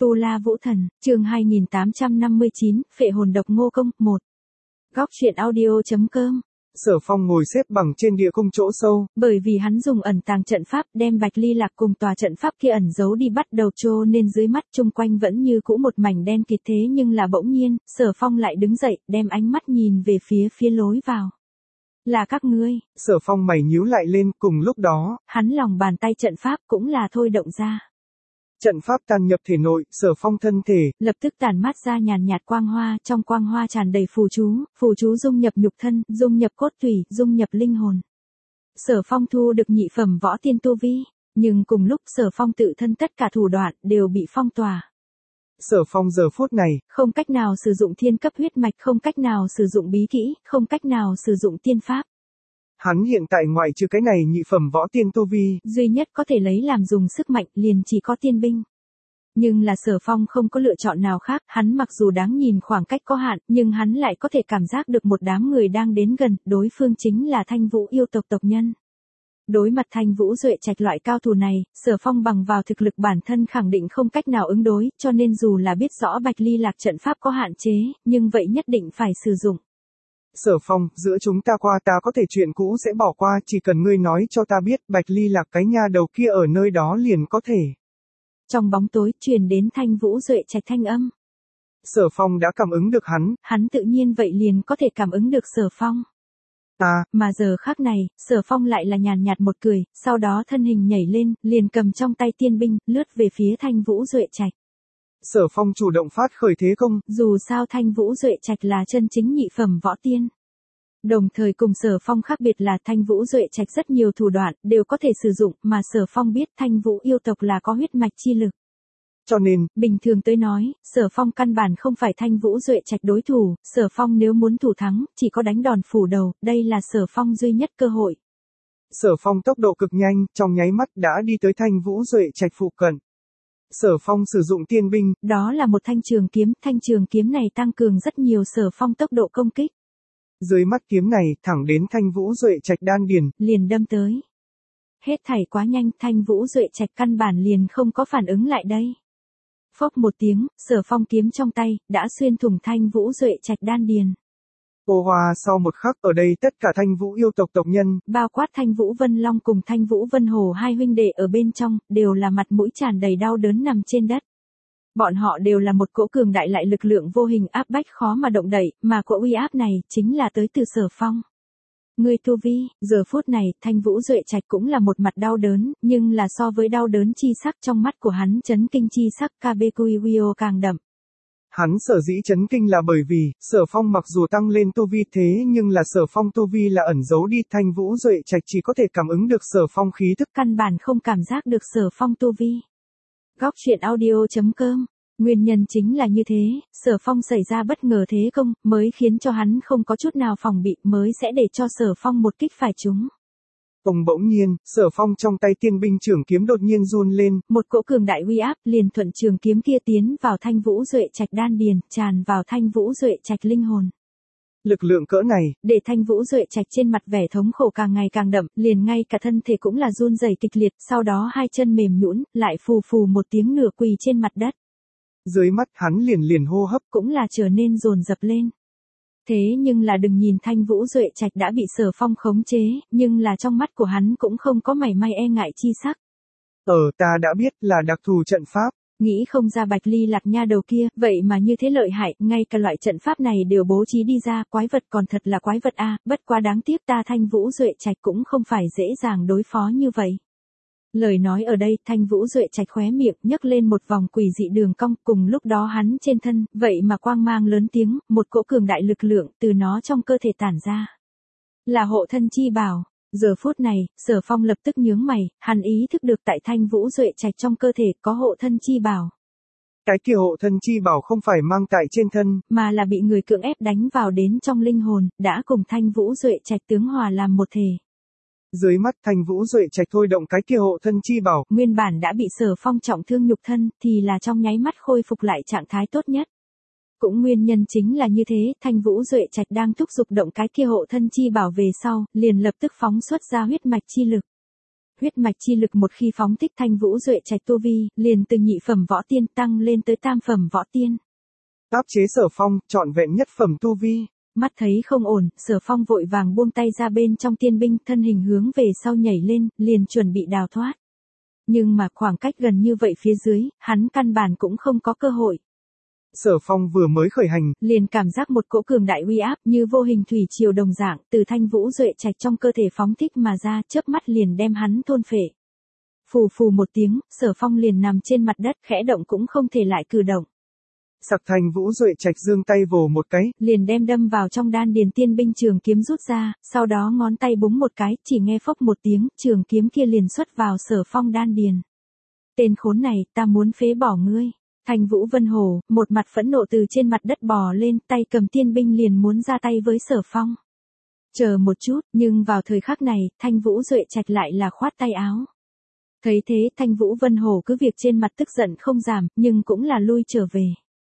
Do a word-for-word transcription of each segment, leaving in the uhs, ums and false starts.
Tu La Vũ Thần, chương hai nghìn tám trăm năm mươi chín, Phệ hồn độc Ngô Công, một. Góc truyện audio chấm com. Sở Phong ngồi xếp bằng trên địa cung chỗ sâu. Bởi vì hắn dùng ẩn tàng trận pháp đem Bạch Ly Lạc cùng tòa trận pháp kia ẩn giấu đi bắt đầu trô nên dưới mắt chung quanh vẫn như cũ một mảnh đen kịt thế nhưng là bỗng nhiên, Sở Phong lại đứng dậy, đem ánh mắt nhìn về phía phía lối vào. Là các ngươi. Sở Phong mày nhíu lại lên, cùng lúc đó, hắn lòng bàn tay trận pháp cũng là thôi động ra. Trận pháp tan nhập thể nội, Sở Phong thân thể lập tức tản mát ra nhàn nhạt quang hoa, trong quang hoa tràn đầy phù chú, phù chú dung nhập nhục thân, dung nhập cốt tủy, dung nhập linh hồn. Sở Phong thu được nhị phẩm võ tiên tu vi, nhưng cùng lúc Sở Phong tự thân tất cả thủ đoạn đều bị phong tỏa. Sở Phong giờ phút này không cách nào sử dụng thiên cấp huyết mạch, không cách nào sử dụng bí kỹ, không cách nào sử dụng tiên pháp. Hắn hiện tại ngoại trừ cái này nhị phẩm võ tiên tu vi, duy nhất có thể lấy làm dùng sức mạnh liền chỉ có tiên binh. Nhưng là Sở Phong không có lựa chọn nào khác, hắn mặc dù đáng nhìn khoảng cách có hạn, nhưng hắn lại có thể cảm giác được một đám người đang đến gần, đối phương chính là Thanh Vũ yêu tộc tộc nhân. Đối mặt Thanh Vũ Duệ Trạch loại cao thủ này, Sở Phong bằng vào thực lực bản thân khẳng định không cách nào ứng đối, cho nên dù là biết rõ Bạch Ly Lạc trận pháp có hạn chế, nhưng vậy nhất định phải sử dụng. Sở Phong, giữa chúng ta qua ta có thể chuyện cũ sẽ bỏ qua, chỉ cần ngươi nói cho ta biết Bạch Ly Lạc cái nha đầu kia ở nơi đó liền có thể. Trong bóng tối truyền đến Thanh Vũ Duệ Trạch thanh âm. Sở Phong đã cảm ứng được hắn. Hắn tự nhiên vậy liền có thể cảm ứng được Sở Phong. À, mà giờ khắc này, Sở Phong lại là nhàn nhạt một cười, sau đó thân hình nhảy lên, liền cầm trong tay tiên binh, lướt về phía Thanh Vũ Duệ Trạch. Sở Phong chủ động phát khởi thế công. Dù sao Thanh Vũ Duệ Trạch là chân chính nhị phẩm võ tiên. Đồng thời cùng Sở Phong khác biệt là Thanh Vũ Duệ Trạch rất nhiều thủ đoạn đều có thể sử dụng, mà Sở Phong biết Thanh Vũ yêu tộc là có huyết mạch chi lực. Cho nên, bình thường tới nói, Sở Phong căn bản không phải Thanh Vũ Duệ Trạch đối thủ, Sở Phong nếu muốn thủ thắng, chỉ có đánh đòn phủ đầu, đây là Sở Phong duy nhất cơ hội. Sở Phong tốc độ cực nhanh, trong nháy mắt đã đi tới Thanh Vũ Duệ Trạch phụ cận. Sở Phong sử dụng tiên binh, đó là một thanh trường kiếm, thanh trường kiếm này tăng cường rất nhiều Sở Phong tốc độ công kích. Dưới mắt kiếm này, thẳng đến Thanh Vũ Duệ Trạch đan điền, liền đâm tới. Hết thảy quá nhanh, Thanh Vũ Duệ Trạch căn bản liền không có phản ứng lại đây. Phốc một tiếng, Sở Phong kiếm trong tay, đã xuyên thủng Thanh Vũ Duệ Trạch đan điền. Ô hoa, sau một khắc ở đây tất cả Thanh Vũ yêu tộc tộc nhân, bao quát Thanh Vũ Vân Long cùng Thanh Vũ Vân Hồ hai huynh đệ ở bên trong, đều là mặt mũi tràn đầy đau đớn nằm trên đất. Bọn họ đều là một cỗ cường đại lại lực lượng vô hình áp bách khó mà động đậy, mà cỗ uy áp này chính là tới từ Sở Phong. Người tu vi, giờ phút này, Thanh Vũ Duệ Trạch cũng là một mặt đau đớn, nhưng là so với đau đớn chi sắc trong mắt của hắn chấn kinh chi sắc Kabekuiwio càng đậm. Hắn sở dĩ chấn kinh là bởi vì, Sở Phong mặc dù tăng lên tu vi thế nhưng là Sở Phong tu vi là ẩn giấu đi, Thanh Vũ Duệ Trạch chỉ có thể cảm ứng được Sở Phong khí thức, căn bản không cảm giác được Sở Phong tu vi. Góc truyện audio chấm com. Nguyên nhân chính là như thế, Sở Phong xảy ra bất ngờ thế công, mới khiến cho hắn không có chút nào phòng bị, mới sẽ để cho Sở Phong một kích phải trúng. Ông bỗng nhiên, Sở Phong trong tay tiên binh trưởng kiếm đột nhiên run lên, một cỗ cường đại uy áp liền thuận trường kiếm kia tiến vào Thanh Vũ Duệ Trạch đan điền, tràn vào Thanh Vũ Duệ Trạch linh hồn. Lực lượng cỡ này, để Thanh Vũ Duệ Trạch trên mặt vẻ thống khổ càng ngày càng đậm, liền ngay cả thân thể cũng là run rẩy kịch liệt, sau đó hai chân mềm nhũn, lại phù phù một tiếng nửa quỳ trên mặt đất. Dưới mắt hắn liền liền hô hấp cũng là trở nên dồn dập lên. Thế nhưng là đừng nhìn Thanh Vũ Duệ Trạch đã bị Sở Phong khống chế, nhưng là trong mắt của hắn cũng không có mảy may e ngại chi sắc. Ờ, ta đã biết là đặc thù trận pháp. Nghĩ không ra Bạch Ly Lạc nha đầu kia, vậy mà như thế lợi hại, ngay cả loại trận pháp này đều bố trí đi ra, quái vật còn thật là quái vật a, bất quá đáng tiếc ta Thanh Vũ Duệ Trạch cũng không phải dễ dàng đối phó như vậy. Lời nói ở đây, Thanh Vũ Duệ Trạch khóe miệng, nhấc lên một vòng quỷ dị đường cong, cùng lúc đó hắn trên thân, vậy mà quang mang lớn tiếng, một cỗ cường đại lực lượng từ nó trong cơ thể tản ra. Là hộ thân chi bảo. Giờ phút này, Sở Phong lập tức nhướng mày, hắn ý thức được tại Thanh Vũ Duệ Trạch trong cơ thể có hộ thân chi bảo. Cái kia hộ thân chi bảo không phải mang tại trên thân, mà là bị người cưỡng ép đánh vào đến trong linh hồn, đã cùng Thanh Vũ Duệ Trạch tướng hòa làm một thể. Dưới mắt Thanh Vũ Duệ Trạch thôi động cái kia hộ thân chi bảo, nguyên bản đã bị Sở Phong trọng thương nhục thân, thì là trong nháy mắt khôi phục lại trạng thái tốt nhất. Cũng nguyên nhân chính là như thế, Thanh Vũ Duệ Trạch đang thúc giục động cái kia hộ thân chi bảo về sau, liền lập tức phóng xuất ra huyết mạch chi lực. huyết mạch chi lực một khi phóng thích Thanh Vũ Duệ Trạch tu vi, liền từ nhị phẩm võ tiên tăng lên tới tam phẩm võ tiên. Áp chế Sở Phong, trọn vẹn nhất phẩm tu vi. Mắt thấy không ổn, Sở Phong vội vàng buông tay ra bên trong tiên binh, thân hình hướng về sau nhảy lên, liền chuẩn bị đào thoát. Nhưng mà khoảng cách gần như vậy phía dưới, hắn căn bản cũng không có cơ hội. Sở Phong vừa mới khởi hành, liền cảm giác một cỗ cường đại uy áp như vô hình thủy triều đồng dạng từ Thanh Vũ Duệ Trạch trong cơ thể phóng thích mà ra, chớp mắt liền đem hắn thôn phệ. Phù phù một tiếng, Sở Phong liền nằm trên mặt đất, khẽ động cũng không thể lại cử động. Sặc Thanh Vũ Duệ Trạch giương tay vồ một cái, liền đem đâm vào trong đan điền tiên binh trường kiếm rút ra, sau đó ngón tay búng một cái, chỉ nghe phốc một tiếng, trường kiếm kia liền xuất vào Sở Phong đan điền. Tên khốn này, ta muốn phế bỏ ngươi. Thanh Vũ Vân Hồ, một mặt phẫn nộ từ trên mặt đất bò lên, tay cầm tiên binh liền muốn ra tay với Sở Phong. Chờ một chút, nhưng vào thời khắc này, Thanh Vũ Duệ Trạch lại là khoát tay áo. Thấy thế, Thanh Vũ Vân Hồ cứ việc trên mặt tức giận không giảm, nhưng cũng là lui trở về.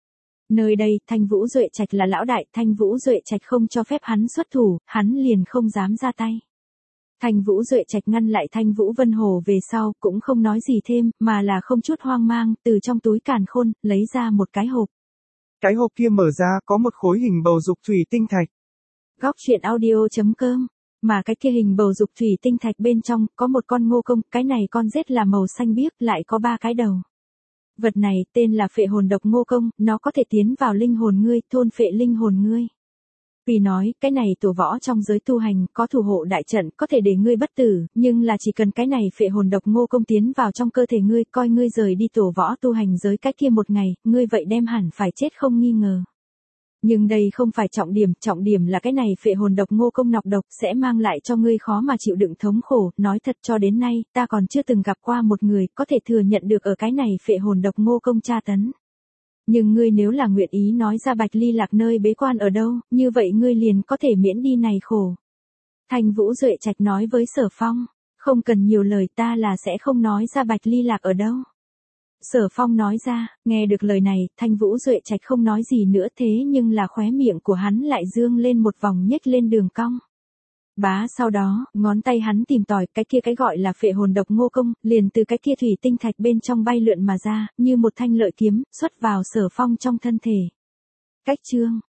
Nơi đây, Thanh Vũ Duệ Trạch là lão đại, Thanh Vũ Duệ Trạch không cho phép hắn xuất thủ, hắn liền không dám ra tay. Thanh Vũ Duệ Trạch ngăn lại Thanh Vũ Vân Hồ về sau, cũng không nói gì thêm, mà là không chút hoang mang, từ trong túi càn khôn, lấy ra một cái hộp. Cái hộp kia mở ra, có một khối hình bầu dục thủy tinh thạch. Góc truyện audio chấm com. Mà cái kia hình bầu dục thủy tinh thạch bên trong, có một con ngô công, cái này con rết là màu xanh biếc, lại có ba cái đầu. Vật này, tên là phệ hồn độc ngô công, nó có thể tiến vào linh hồn ngươi, thôn phệ linh hồn ngươi. Vì nói, cái này tổ võ trong giới tu hành, có thủ hộ đại trận, có thể để ngươi bất tử, nhưng là chỉ cần cái này phệ hồn độc ngô công tiến vào trong cơ thể ngươi, coi ngươi rời đi tổ võ tu hành giới cái kia một ngày, ngươi vậy đem hẳn phải chết không nghi ngờ. Nhưng đây không phải trọng điểm, trọng điểm là cái này phệ hồn độc ngô công nọc độc sẽ mang lại cho ngươi khó mà chịu đựng thống khổ, nói thật cho đến nay, ta còn chưa từng gặp qua một người có thể thừa nhận được ở cái này phệ hồn độc ngô công tra tấn. Nhưng ngươi nếu là nguyện ý nói ra Bạch Ly Lạc nơi bế quan ở đâu, như vậy ngươi liền có thể miễn đi này khổ. Thanh Vũ Duệ Trạch nói với Sở Phong, không cần nhiều lời, ta là sẽ không nói ra Bạch Ly Lạc ở đâu. Sở Phong nói ra, nghe được lời này, Thanh Vũ Duệ Trạch không nói gì nữa, thế nhưng là khóe miệng của hắn lại dương lên một vòng nhếch lên đường cong. Bá sau đó, ngón tay hắn tìm tòi, cái kia cái gọi là phệ hồn độc ngô công, liền từ cái kia thủy tinh thạch bên trong bay lượn mà ra, như một thanh lợi kiếm, xuất vào Sở Phong trong thân thể. Cách chương